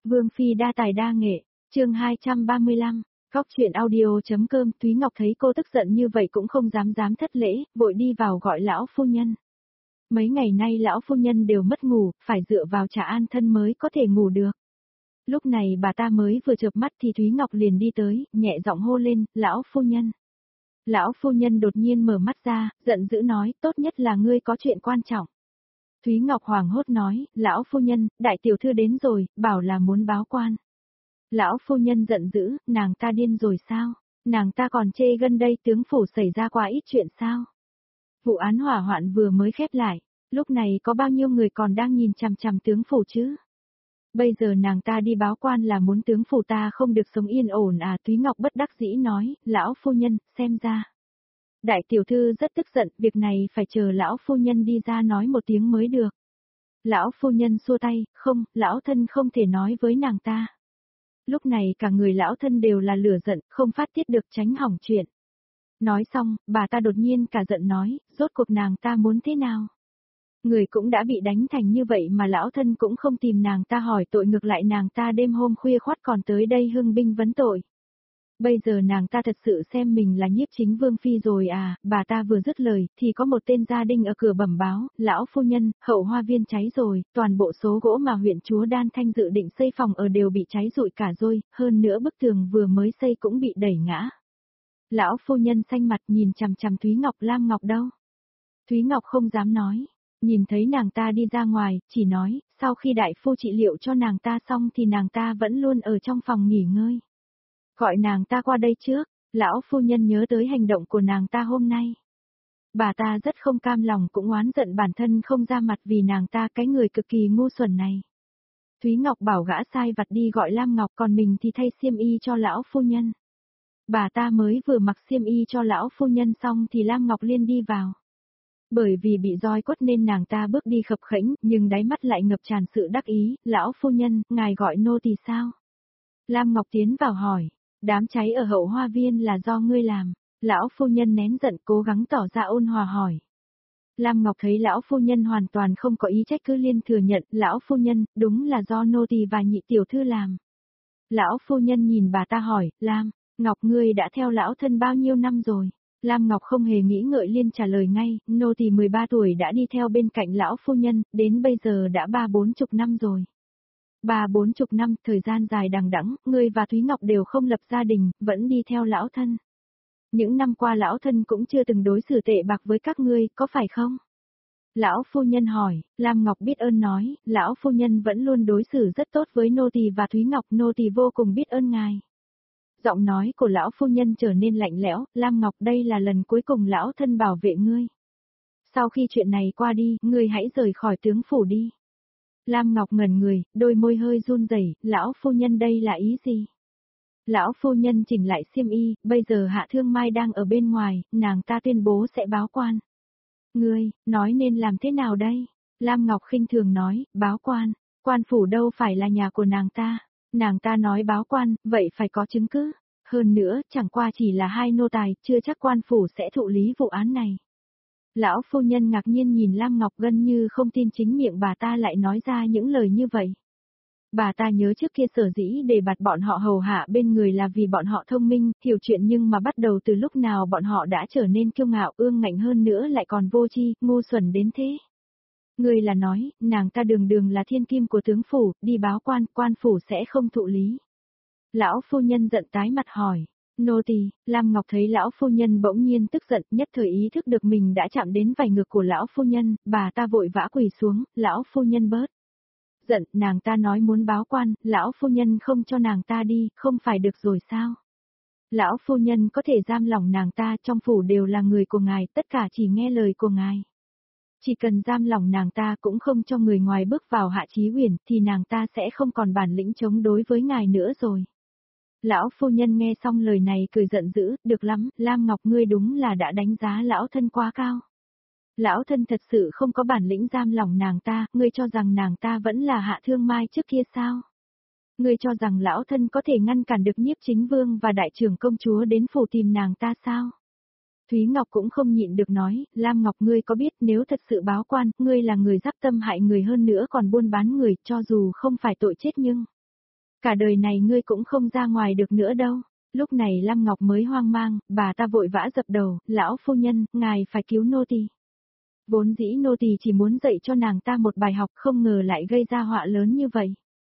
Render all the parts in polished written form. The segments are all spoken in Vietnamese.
Vương Phi đa tài đa nghệ, chương 235, Cóc truyện audio.com. Thúy Ngọc thấy cô tức giận như vậy cũng không dám thất lễ, vội đi vào gọi lão phu nhân. Mấy ngày nay lão phu nhân đều mất ngủ, phải dựa vào trà an thân mới có thể ngủ được. Lúc này bà ta mới vừa chợp mắt thì Thúy Ngọc liền đi tới, nhẹ giọng hô lên, lão phu nhân. Lão phu nhân đột nhiên mở mắt ra, giận dữ nói, tốt nhất là ngươi có chuyện quan trọng. Thúy Ngọc hoảng hốt nói, lão phu nhân, đại tiểu thư đến rồi, bảo là muốn báo quan. Lão phu nhân giận dữ, nàng ta điên rồi sao? Nàng ta còn chê gần đây tướng phủ xảy ra quá ít chuyện sao? Vụ án hỏa hoạn vừa mới khép lại, lúc này có bao nhiêu người còn đang nhìn chằm chằm tướng phủ chứ? Bây giờ nàng ta đi báo quan là muốn tướng phủ ta không được sống yên ổn à? Thúy Ngọc bất đắc dĩ nói, lão phu nhân, xem ra. Đại tiểu thư rất tức giận, việc này phải chờ lão phu nhân đi ra nói một tiếng mới được. Lão phu nhân xua tay, không, lão thân không thể nói với nàng ta. Lúc này cả người lão thân đều là lửa giận, không phát tiết được tránh hỏng chuyện. Nói xong, bà ta đột nhiên cả giận nói, rốt cuộc nàng ta muốn thế nào? Người cũng đã bị đánh thành như vậy mà lão thân cũng không tìm nàng ta hỏi tội, ngược lại nàng ta đêm hôm khuya khoắt còn tới đây hưng binh vấn tội. Bây giờ nàng ta thật sự xem mình là nhiếp chính vương phi rồi à? Bà ta vừa dứt lời thì có một tên gia đình ở cửa bẩm báo, lão phu nhân, hậu hoa viên cháy rồi, toàn bộ số gỗ mà huyện chúa Đan Thanh dự định xây phòng ở đều bị cháy rụi cả rồi, hơn nữa bức tường vừa mới xây cũng bị đẩy ngã. Lão phu nhân xanh mặt nhìn chằm chằm Thúy Ngọc. Lam Ngọc đâu? Thúy Ngọc không dám nói, nhìn thấy nàng ta đi ra ngoài, chỉ nói, sau khi đại phu trị liệu cho nàng ta xong thì nàng ta vẫn luôn ở trong phòng nghỉ ngơi. Gọi nàng ta qua đây trước, lão phu nhân nhớ tới hành động của nàng ta hôm nay. Bà ta rất không cam lòng cũng oán giận bản thân không ra mặt vì nàng ta cái người cực kỳ ngu xuẩn này. Thúy Ngọc bảo gã sai vặt đi gọi Lam Ngọc, còn mình thì thay xiêm y cho lão phu nhân. Bà ta mới vừa mặc xiêm y cho lão phu nhân xong thì Lam Ngọc Liên đi vào. Bởi vì bị roi quất nên nàng ta bước đi khập khẽnh, nhưng đáy mắt lại ngập tràn sự đắc ý, lão phu nhân, ngài gọi nô tỳ sao? Lam Ngọc tiến vào hỏi. Đám cháy ở hậu hoa viên là do ngươi làm. Lão phu nhân nén giận cố gắng tỏ ra ôn hòa hỏi. Lam Ngọc thấy lão phu nhân hoàn toàn không có ý trách cứ liên thừa nhận, lão phu nhân, đúng là do nô tỳ và nhị tiểu thư làm. Lão phu nhân nhìn bà ta hỏi, Lam, Ngọc ngươi đã theo lão thân bao nhiêu năm rồi? Lam Ngọc không hề nghĩ ngợi liên trả lời ngay, nô tỳ 13 tuổi đã đi theo bên cạnh lão phu nhân, đến bây giờ đã 30-40 năm rồi. 30-40 năm, thời gian dài đằng đẵng, ngươi và Thúy Ngọc đều không lập gia đình, vẫn đi theo lão thân. Những năm qua lão thân cũng chưa từng đối xử tệ bạc với các ngươi, có phải không? Lão phu nhân hỏi, Lam Ngọc biết ơn nói, lão phu nhân vẫn luôn đối xử rất tốt với nô tỳ và Thúy Ngọc, nô tỳ vô cùng biết ơn ngài. Giọng nói của lão phu nhân trở nên lạnh lẽo, Lam Ngọc đây là lần cuối cùng lão thân bảo vệ ngươi. Sau khi chuyện này qua đi, ngươi hãy rời khỏi tướng phủ đi. Lam Ngọc ngẩn người, đôi môi hơi run rẩy, lão phu nhân đây là ý gì? Lão phu nhân chỉnh lại xiêm y, bây giờ Hạ Thương Mai đang ở bên ngoài, nàng ta tuyên bố sẽ báo quan. Ngươi, nói nên làm thế nào đây? Lam Ngọc khinh thường nói, báo quan, quan phủ đâu phải là nhà của nàng ta nói báo quan, vậy phải có chứng cứ. Hơn nữa, chẳng qua chỉ là hai nô tài, chưa chắc quan phủ sẽ thụ lý vụ án này. Lão phu nhân ngạc nhiên nhìn Lam Ngọc gần như không tin chính miệng bà ta lại nói ra những lời như vậy. Bà ta nhớ trước kia sở dĩ để bạt bọn họ hầu hạ bên người là vì bọn họ thông minh, hiểu chuyện, nhưng mà bắt đầu từ lúc nào bọn họ đã trở nên kiêu ngạo, ương ngạnh, hơn nữa lại còn vô tri, ngu xuẩn đến thế. Người là nói, nàng ta đường là thiên kim của tướng phủ, đi báo quan, quan phủ sẽ không thụ lý. Lão phu nhân giận tái mặt hỏi. Nô tỳ. Lam Ngọc thấy lão phu nhân bỗng nhiên tức giận, nhất thời ý thức được mình đã chạm đến vành ngực của lão phu nhân, bà ta vội vã quỳ xuống, lão phu nhân bớt giận, nàng ta nói muốn báo quan, lão phu nhân không cho nàng ta đi, không phải được rồi sao? Lão phu nhân có thể giam lỏng nàng ta, trong phủ đều là người của ngài, tất cả chỉ nghe lời của ngài. Chỉ cần giam lỏng nàng ta cũng không cho người ngoài bước vào Hạ Chí Huyền, thì nàng ta sẽ không còn bản lĩnh chống đối với ngài nữa rồi. Lão phu nhân nghe xong lời này cười giận dữ, được lắm, Lam Ngọc ngươi đúng là đã đánh giá lão thân quá cao. Lão thân thật sự không có bản lĩnh giam lỏng nàng ta, ngươi cho rằng nàng ta vẫn là Hạ Thương Mai trước kia sao? Ngươi cho rằng lão thân có thể ngăn cản được nhiếp chính vương và đại trưởng công chúa đến phủ tìm nàng ta sao? Thúy Ngọc cũng không nhịn được nói, Lam Ngọc ngươi có biết nếu thật sự báo quan, ngươi là người dắp tâm hại người, hơn nữa còn buôn bán người, cho dù không phải tội chết nhưng Cả đời này ngươi cũng không ra ngoài được nữa đâu. Lúc này Lam Ngọc mới hoang mang, bà ta vội vã dập đầu, lão phu nhân, ngài phải cứu nô tỳ. Vốn dĩ nô tỳ chỉ muốn dạy cho nàng ta một bài học, không ngờ lại gây ra họa lớn như vậy.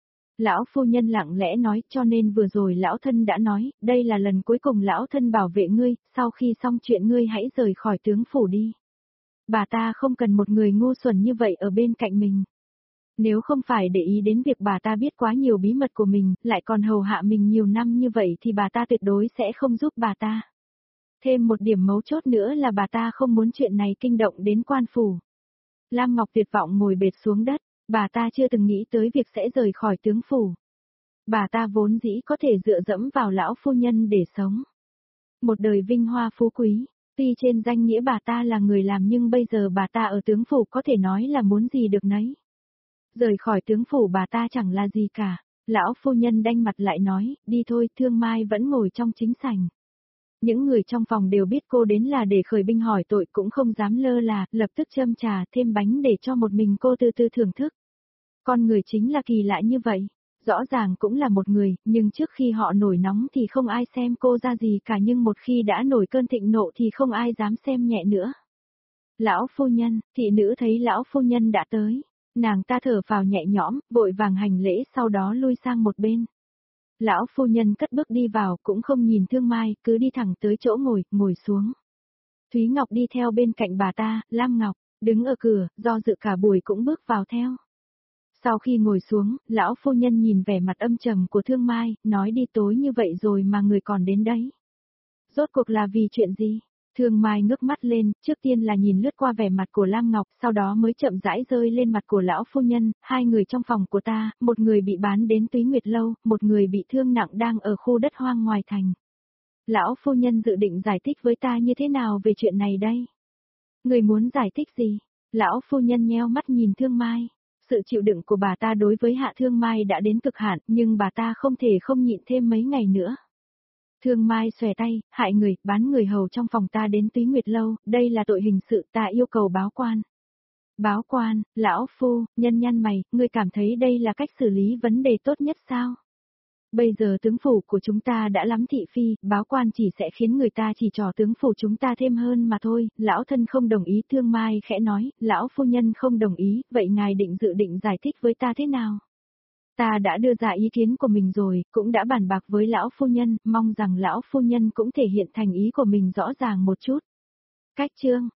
Lão phu nhân lặng lẽ nói, cho nên vừa rồi lão thân đã nói, đây là lần cuối cùng lão thân bảo vệ ngươi, sau khi xong chuyện ngươi hãy rời khỏi tướng phủ đi. Bà ta không cần một người ngu xuẩn như vậy ở bên cạnh mình. Nếu không phải để ý đến việc bà ta biết quá nhiều bí mật của mình, lại còn hầu hạ mình nhiều năm như vậy thì bà ta tuyệt đối sẽ không giúp bà ta. Thêm một điểm mấu chốt nữa là bà ta không muốn chuyện này kinh động đến quan phủ. Lam Ngọc tuyệt vọng ngồi bệt xuống đất, bà ta chưa từng nghĩ tới việc sẽ rời khỏi tướng phủ. Bà ta vốn dĩ có thể dựa dẫm vào lão phu nhân để sống. Một đời vinh hoa phú quý, tuy trên danh nghĩa bà ta là người làm nhưng bây giờ bà ta ở tướng phủ có thể nói là muốn gì được nấy. Rời khỏi tướng phủ bà ta chẳng là gì cả. Lão phu nhân đanh mặt lại nói, đi thôi, Thương Mai vẫn ngồi trong chính sảnh. Những người trong phòng đều biết cô đến là để khởi binh hỏi tội, cũng không dám lơ là, lập tức châm trà thêm bánh để cho một mình cô từ từ thưởng thức. Con người chính là kỳ lạ như vậy. Rõ ràng cũng là một người, nhưng trước khi họ nổi nóng thì không ai xem cô ra gì cả, nhưng một khi đã nổi cơn thịnh nộ thì không ai dám xem nhẹ nữa. Lão phu nhân, thị nữ thấy lão phu nhân đã tới. Nàng ta thở phào nhẹ nhõm, vội vàng hành lễ sau đó lui sang một bên. Lão phu nhân cất bước đi vào cũng không nhìn Thương Mai, cứ đi thẳng tới chỗ ngồi xuống. Thúy Ngọc đi theo bên cạnh bà ta, Lam Ngọc, đứng ở cửa, do dự cả buổi cũng bước vào theo. Sau khi ngồi xuống, lão phu nhân nhìn vẻ mặt âm trầm của Thương Mai, nói đi tối như vậy rồi mà người còn đến đấy. Rốt cuộc là vì chuyện gì? Thương Mai ngước mắt lên, trước tiên là nhìn lướt qua vẻ mặt của Lam Ngọc, sau đó mới chậm rãi rơi lên mặt của lão phu nhân, hai người trong phòng của ta, một người bị bán đến Túy Nguyệt Lâu, một người bị thương nặng đang ở khu đất hoang ngoài thành. Lão phu nhân dự định giải thích với ta như thế nào về chuyện này đây? Người muốn giải thích gì? Lão phu nhân nheo mắt nhìn Thương Mai. Sự chịu đựng của bà ta đối với Hạ Thương Mai đã đến cực hạn, nhưng bà ta không thể không nhịn thêm mấy ngày nữa. Thương Mai xòe tay, hại người, bán người hầu trong phòng ta đến Túy Nguyệt Lâu, đây là tội hình sự, ta yêu cầu báo quan. Báo quan, lão phu, nhân nhăn mày, ngươi cảm thấy đây là cách xử lý vấn đề tốt nhất sao? Bây giờ tướng phủ của chúng ta đã lắm thị phi, báo quan chỉ sẽ khiến người ta chỉ trỏ tướng phủ chúng ta thêm hơn mà thôi, lão thân không đồng ý. Thương Mai khẽ nói, lão phu nhân không đồng ý, vậy ngài dự định giải thích với ta thế nào? Ta đã đưa ra ý kiến của mình rồi, cũng đã bàn bạc với lão phu nhân, mong rằng lão phu nhân cũng thể hiện thành ý của mình rõ ràng một chút. Cách chương